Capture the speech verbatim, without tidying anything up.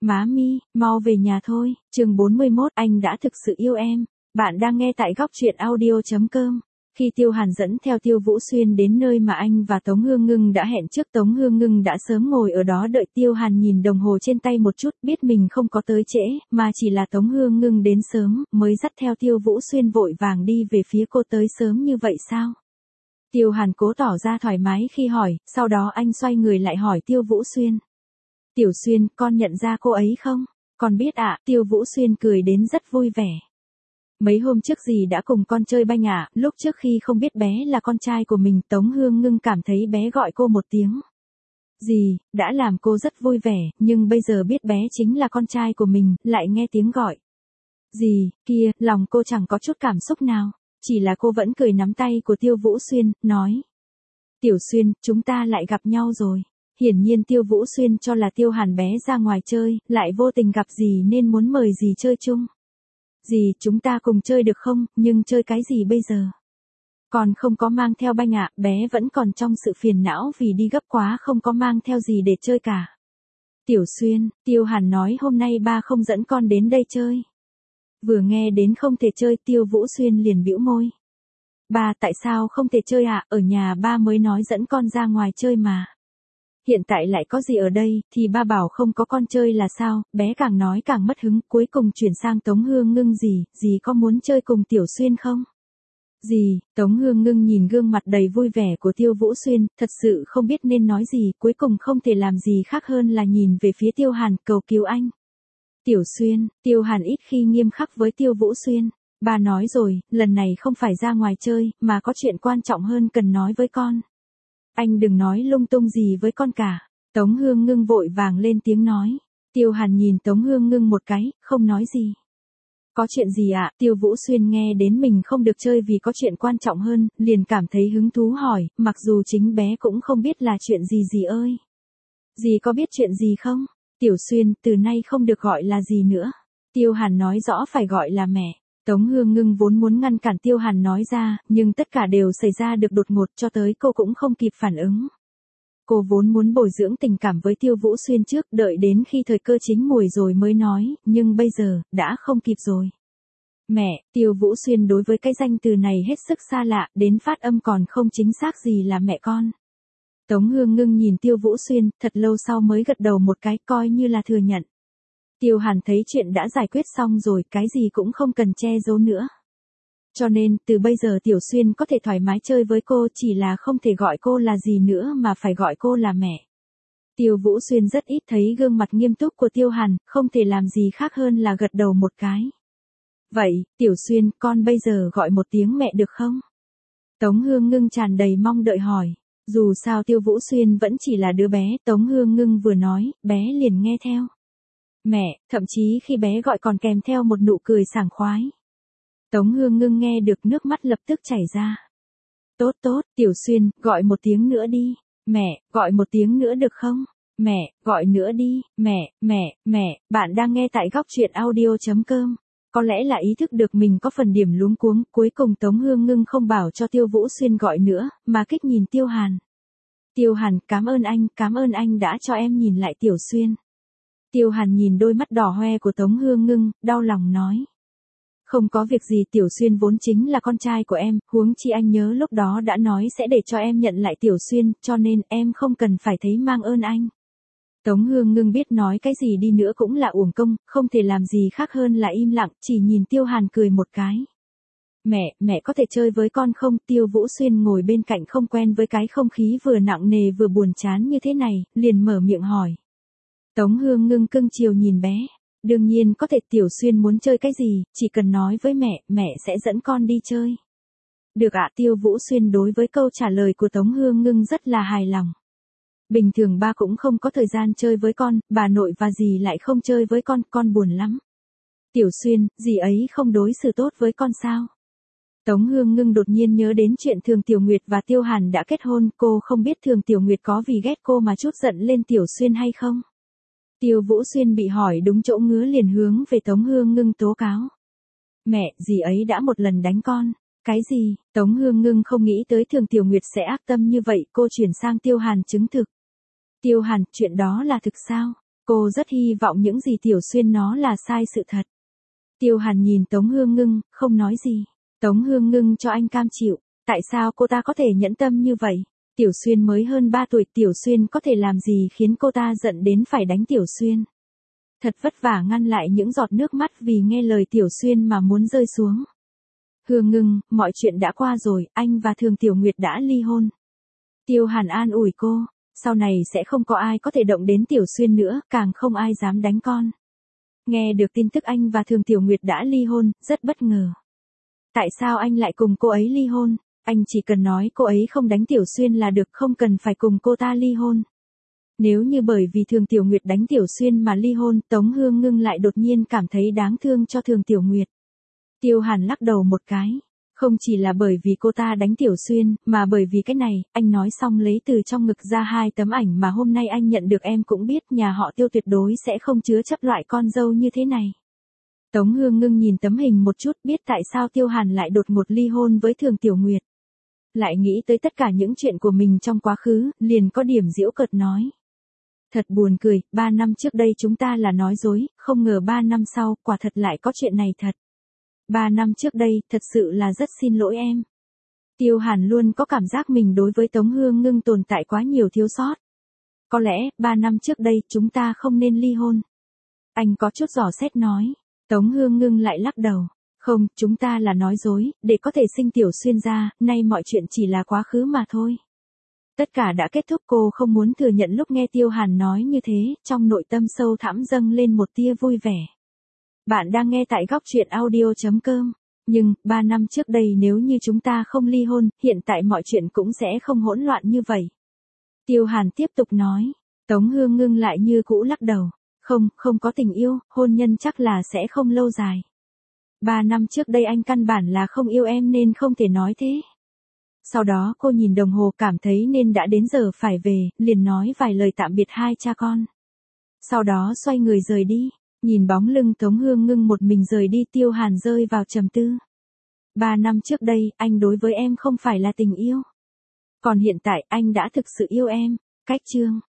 Má mi, mau về nhà thôi. Chương bốn mươi mốt, anh đã thực sự yêu em. Bạn đang nghe tại góc truyện audio chấm com. Khi Tiêu Hàn dẫn theo Tiêu Vũ Xuyên đến nơi mà anh và Tống Hương Ngưng đã hẹn trước, Tống Hương Ngưng đã sớm ngồi ở đó đợi. Tiêu Hàn nhìn đồng hồ trên tay một chút, biết mình không có tới trễ, mà chỉ là Tống Hương Ngưng đến sớm, mới dắt theo Tiêu Vũ Xuyên vội vàng đi về phía cô. Tới sớm như vậy sao? Tiêu Hàn cố tỏ ra thoải mái khi hỏi, sau đó anh xoay người lại hỏi Tiêu Vũ Xuyên. Tiểu Xuyên, con nhận ra cô ấy không? Con biết ạ. Tiêu Vũ Xuyên cười đến rất vui vẻ. Mấy hôm trước dì đã cùng con chơi banh ạ. Lúc trước khi không biết bé là con trai của mình, Tống Hương Ngưng cảm thấy bé gọi cô một tiếng dì đã làm cô rất vui vẻ, nhưng bây giờ biết bé chính là con trai của mình, lại nghe tiếng gọi dì kia, lòng cô chẳng có chút cảm xúc nào, chỉ là cô vẫn cười nắm tay của Tiêu Vũ Xuyên, nói: Tiểu Xuyên, chúng ta lại gặp nhau rồi. Hiển nhiên Tiêu Vũ Xuyên cho là Tiêu Hàn bé ra ngoài chơi, lại vô tình gặp dì nên muốn mời dì chơi chung. Dì, chúng ta cùng chơi được không, nhưng chơi cái gì bây giờ? Còn không có mang theo banh ạ, bé vẫn còn trong sự phiền não vì đi gấp quá không có mang theo gì để chơi cả. Tiểu Xuyên, Tiêu Hàn nói hôm nay ba không dẫn con đến đây chơi. Vừa nghe đến không thể chơi, Tiêu Vũ Xuyên liền bĩu môi. Ba, tại sao không thể chơi ạ, ở nhà ba mới nói dẫn con ra ngoài chơi mà. Hiện tại lại có gì ở đây, thì ba bảo không có con chơi là sao? Bé càng nói càng mất hứng, cuối cùng chuyển sang Tống Hương Ngưng. Dì, dì có muốn chơi cùng Tiểu Xuyên không? Dì, Tống Hương Ngưng nhìn gương mặt đầy vui vẻ của Tiêu Vũ Xuyên, thật sự không biết nên nói gì, cuối cùng không thể làm gì khác hơn là nhìn về phía Tiêu Hàn, cầu cứu anh. Tiểu Xuyên, Tiêu Hàn ít khi nghiêm khắc với Tiêu Vũ Xuyên. Ba nói rồi, lần này không phải ra ngoài chơi, mà có chuyện quan trọng hơn cần nói với con. Anh đừng nói lung tung gì với con cả. Tống Hương Ngưng vội vàng lên tiếng nói. Tiêu Hàn nhìn Tống Hương Ngưng một cái, không nói gì. Có chuyện gì ạ? Tiêu Vũ Xuyên nghe đến mình không được chơi vì có chuyện quan trọng hơn, liền cảm thấy hứng thú hỏi, mặc dù chính bé cũng không biết là chuyện gì. Dì ơi! Dì có biết chuyện gì không? Tiểu Xuyên, từ nay không được gọi là gì nữa. Tiêu Hàn nói rõ phải gọi là mẹ. Tống Hương Ngưng vốn muốn ngăn cản Tiêu Hàn nói ra, nhưng tất cả đều xảy ra được đột ngột, cho tới cô cũng không kịp phản ứng. Cô vốn muốn bồi dưỡng tình cảm với Tiêu Vũ Xuyên trước, đợi đến khi thời cơ chín muồi rồi mới nói, nhưng bây giờ, đã không kịp rồi. Mẹ, Tiêu Vũ Xuyên đối với cái danh từ này hết sức xa lạ, đến phát âm còn không chính xác gì là mẹ con. Tống Hương Ngưng nhìn Tiêu Vũ Xuyên, thật lâu sau mới gật đầu một cái, coi như là thừa nhận. Tiêu Hàn thấy chuyện đã giải quyết xong rồi, cái gì cũng không cần che giấu nữa. Cho nên, từ bây giờ Tiểu Xuyên có thể thoải mái chơi với cô, chỉ là không thể gọi cô là gì nữa mà phải gọi cô là mẹ. Tiêu Vũ Xuyên rất ít thấy gương mặt nghiêm túc của Tiêu Hàn, không thể làm gì khác hơn là gật đầu một cái. Vậy, Tiểu Xuyên, con bây giờ gọi một tiếng mẹ được không? Tống Hương Ngưng tràn đầy mong đợi hỏi. Dù sao Tiêu Vũ Xuyên vẫn chỉ là đứa bé, Tống Hương Ngưng vừa nói, bé liền nghe theo. Mẹ, thậm chí khi bé gọi còn kèm theo một nụ cười sảng khoái. Tống Hương Ngưng nghe được nước mắt lập tức chảy ra. Tốt tốt, Tiểu Xuyên, gọi một tiếng nữa đi. Mẹ, gọi một tiếng nữa được không? Mẹ, gọi nữa đi. Mẹ, mẹ, mẹ, bạn đang nghe tại góc truyện audio chấm com. Có lẽ là ý thức được mình có phần điểm luống cuống, cuối cùng Tống Hương Ngưng không bảo cho Tiêu Vũ Xuyên gọi nữa, mà kích nhìn Tiêu Hàn. Tiêu Hàn, cảm ơn anh, cảm ơn anh đã cho em nhìn lại Tiểu Xuyên. Tiêu Hàn nhìn đôi mắt đỏ hoe của Tống Hương Ngưng, đau lòng nói. Không có việc gì, Tiểu Xuyên vốn chính là con trai của em, huống chi anh nhớ lúc đó đã nói sẽ để cho em nhận lại Tiểu Xuyên, cho nên em không cần phải thấy mang ơn anh. Tống Hương Ngưng biết nói cái gì đi nữa cũng là uổng công, không thể làm gì khác hơn là im lặng, chỉ nhìn Tiêu Hàn cười một cái. Mẹ, mẹ có thể chơi với con không? Tiêu Vũ Xuyên ngồi bên cạnh không quen với cái không khí vừa nặng nề vừa buồn chán như thế này, liền mở miệng hỏi. Tống Hương Ngưng cưng chiều nhìn bé. Đương nhiên có thể, Tiểu Xuyên muốn chơi cái gì, chỉ cần nói với mẹ, mẹ sẽ dẫn con đi chơi. Được ạ. Tiêu Vũ Xuyên đối với câu trả lời của Tống Hương Ngưng rất là hài lòng. Bình thường ba cũng không có thời gian chơi với con, bà nội và dì lại không chơi với con, con buồn lắm. Tiểu Xuyên, dì ấy không đối xử tốt với con sao? Tống Hương Ngưng đột nhiên nhớ đến chuyện Thường Tiểu Nguyệt và Tiêu Hàn đã kết hôn, cô không biết Thường Tiểu Nguyệt có vì ghét cô mà chút giận lên Tiểu Xuyên hay không? Tiêu Vũ Xuyên bị hỏi đúng chỗ ngứa liền hướng về Tống Hương Ngưng tố cáo. Mẹ, dì ấy đã một lần đánh con. Cái gì? Tống Hương Ngưng không nghĩ tới Thường Tiểu Nguyệt sẽ ác tâm như vậy, cô chuyển sang Tiêu Hàn chứng thực. Tiêu Hàn, chuyện đó là thực sao? Cô rất hy vọng những gì Tiểu Xuyên nói là sai sự thật. Tiêu Hàn nhìn Tống Hương Ngưng, không nói gì. Tống Hương Ngưng cho anh cam chịu. Tại sao cô ta có thể nhẫn tâm như vậy? Tiểu Xuyên mới hơn ba tuổi, Tiểu Xuyên có thể làm gì khiến cô ta giận đến phải đánh Tiểu Xuyên? Thật vất vả ngăn lại những giọt nước mắt vì nghe lời Tiểu Xuyên mà muốn rơi xuống. Hương Ngưng, mọi chuyện đã qua rồi, anh và Thường Tiểu Nguyệt đã ly hôn. Tiêu Hàn an ủi cô, sau này sẽ không có ai có thể động đến Tiểu Xuyên nữa, càng không ai dám đánh con. Nghe được tin tức anh và Thường Tiểu Nguyệt đã ly hôn, rất bất ngờ. Tại sao anh lại cùng cô ấy ly hôn? Anh chỉ cần nói cô ấy không đánh Tiểu Xuyên là được, không cần phải cùng cô ta ly hôn. Nếu như bởi vì Thường Tiểu Nguyệt đánh Tiểu Xuyên mà ly hôn, Tống Hương Ngưng lại đột nhiên cảm thấy đáng thương cho Thường Tiểu Nguyệt. Tiêu Hàn lắc đầu một cái. Không chỉ là bởi vì cô ta đánh Tiểu Xuyên, mà bởi vì cái này, anh nói xong lấy từ trong ngực ra hai tấm ảnh mà hôm nay anh nhận được. Em cũng biết nhà họ Tiêu tuyệt đối sẽ không chứa chấp loại con dâu như thế này. Tống Hương Ngưng nhìn tấm hình một chút, biết tại sao Tiêu Hàn lại đột ngột ly hôn với Thường Tiểu Nguyệt. Lại nghĩ tới tất cả những chuyện của mình trong quá khứ, liền có điểm giễu cợt nói. Thật buồn cười, ba năm trước đây chúng ta là nói dối, không ngờ ba năm sau, quả thật lại có chuyện này thật. Ba năm trước đây, thật sự là rất xin lỗi em. Tiêu Hàn luôn có cảm giác mình đối với Tống Hương Ngưng tồn tại quá nhiều thiếu sót. Có lẽ, ba năm trước đây, chúng ta không nên ly hôn. Anh có chút dò xét nói. Tống Hương Ngưng lại lắc đầu. Không, chúng ta là nói dối, để có thể sinh Tiểu Xuyên ra, nay mọi chuyện chỉ là quá khứ mà thôi. Tất cả đã kết thúc, cô không muốn thừa nhận. Lúc nghe Tiêu Hàn nói như thế, trong nội tâm sâu thẳm dâng lên một tia vui vẻ. Bạn đang nghe tại góc truyện audio chấm com. Nhưng, ba năm trước đây nếu như chúng ta không ly hôn, hiện tại mọi chuyện cũng sẽ không hỗn loạn như vậy. Tiêu Hàn tiếp tục nói. Tống Hương Ngưng lại như cũ lắc đầu. Không, không có tình yêu, hôn nhân chắc là sẽ không lâu dài. Ba năm trước đây anh căn bản là không yêu em nên không thể nói thế. Sau đó cô nhìn đồng hồ, cảm thấy nên đã đến giờ phải về, liền nói vài lời tạm biệt hai cha con. Sau đó xoay người rời đi. Nhìn bóng lưng Tống Hương Ngưng một mình rời đi, Tiêu Hàn rơi vào trầm tư. Ba năm trước đây, anh đối với em không phải là tình yêu. Còn hiện tại, anh đã thực sự yêu em. Cách chương.